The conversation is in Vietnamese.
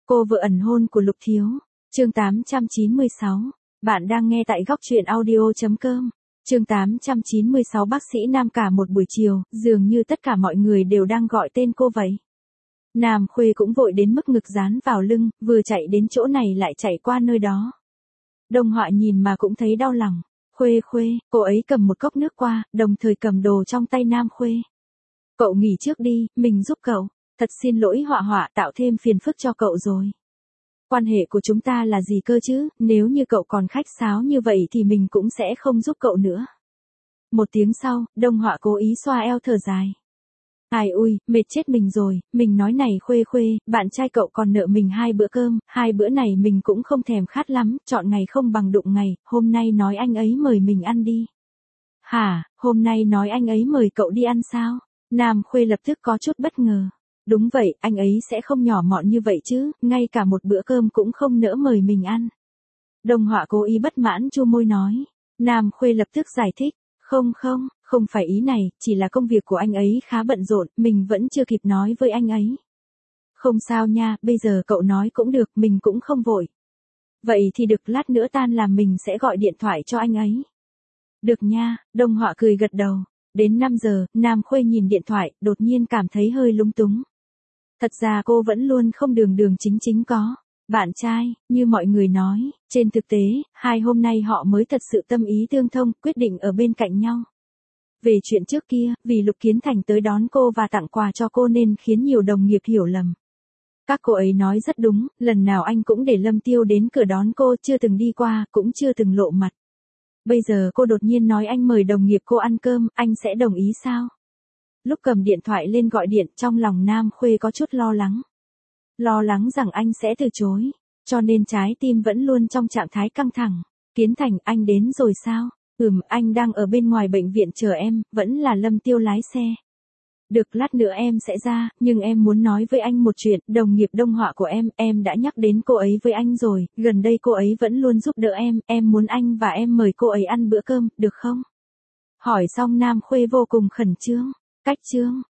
Cô vợ ẩn hôn của Lục Thiếu. Chương 896. Bạn đang nghe tại góc truyện audio.com. Chương 896. Bác sĩ Nam cả một buổi chiều, dường như tất cả mọi người đều đang gọi tên cô vậy. Nam Khuê cũng vội đến mức ngực dán vào lưng, vừa chạy đến chỗ này lại chạy qua nơi đó. Đông Họa nhìn mà cũng thấy đau lòng. Khuê, cô ấy cầm một cốc nước qua, đồng thời cầm đồ trong tay Nam Khuê. Cậu nghỉ trước đi, mình giúp cậu. Thật xin lỗi Họa, tạo thêm phiền phức cho cậu rồi. Quan hệ của chúng ta là gì cơ chứ, nếu như cậu còn khách sáo như vậy thì mình cũng sẽ không giúp cậu nữa. Một tiếng sau, Đông Họa cố ý xoa eo thở dài. Ai ui, mệt chết mình rồi, mình nói này Khuê, bạn trai cậu còn nợ mình 2 bữa cơm, 2 bữa này mình cũng không thèm khát lắm, chọn ngày không bằng đụng ngày, hôm nay nói anh ấy mời mình ăn đi. Hả, hôm nay nói anh ấy mời cậu đi ăn sao? Nam Khuê lập tức có chút bất ngờ. Đúng vậy, anh ấy sẽ không nhỏ mọn như vậy chứ, ngay cả một bữa cơm cũng không nỡ mời mình ăn. Đông Họa cố ý bất mãn chu môi nói. Nam Khuê lập tức giải thích. Không phải ý này, chỉ là công việc của anh ấy khá bận rộn, mình vẫn chưa kịp nói với anh ấy. Không sao nha, bây giờ cậu nói cũng được, mình cũng không vội. Vậy thì được, lát nữa tan làm mình sẽ gọi điện thoại cho anh ấy. Được nha, Đông Họa cười gật đầu. Đến 5 giờ, Nam Khuê nhìn điện thoại, đột nhiên cảm thấy hơi lúng túng. Thật ra cô vẫn luôn không đường chính có bạn trai, như mọi người nói, trên thực tế, hai hôm nay họ mới thật sự tâm ý tương thông, quyết định ở bên cạnh nhau. Về chuyện trước kia, vì Lục Kiến Thành tới đón cô và tặng quà cho cô nên khiến nhiều đồng nghiệp hiểu lầm. Các cô ấy nói rất đúng, lần nào anh cũng để Lâm Tiêu đến cửa đón cô, chưa từng đi qua, cũng chưa từng lộ mặt. Bây giờ cô đột nhiên nói anh mời đồng nghiệp cô ăn cơm, anh sẽ đồng ý sao? Lúc cầm điện thoại lên gọi điện, trong lòng Nam Khuê có chút lo lắng. Lo lắng rằng anh sẽ từ chối, cho nên trái tim vẫn luôn trong trạng thái căng thẳng. Kiến Thành, anh đến rồi sao? Anh đang ở bên ngoài bệnh viện chờ em, vẫn là Lâm Tiêu lái xe. Được, lát nữa em sẽ ra, nhưng em muốn nói với anh một chuyện, đồng nghiệp Đông Họa của em đã nhắc đến cô ấy với anh rồi, gần đây cô ấy vẫn luôn giúp đỡ em muốn anh và em mời cô ấy ăn bữa cơm, được không? Hỏi xong Nam Khuê vô cùng khẩn trương. Cách trương,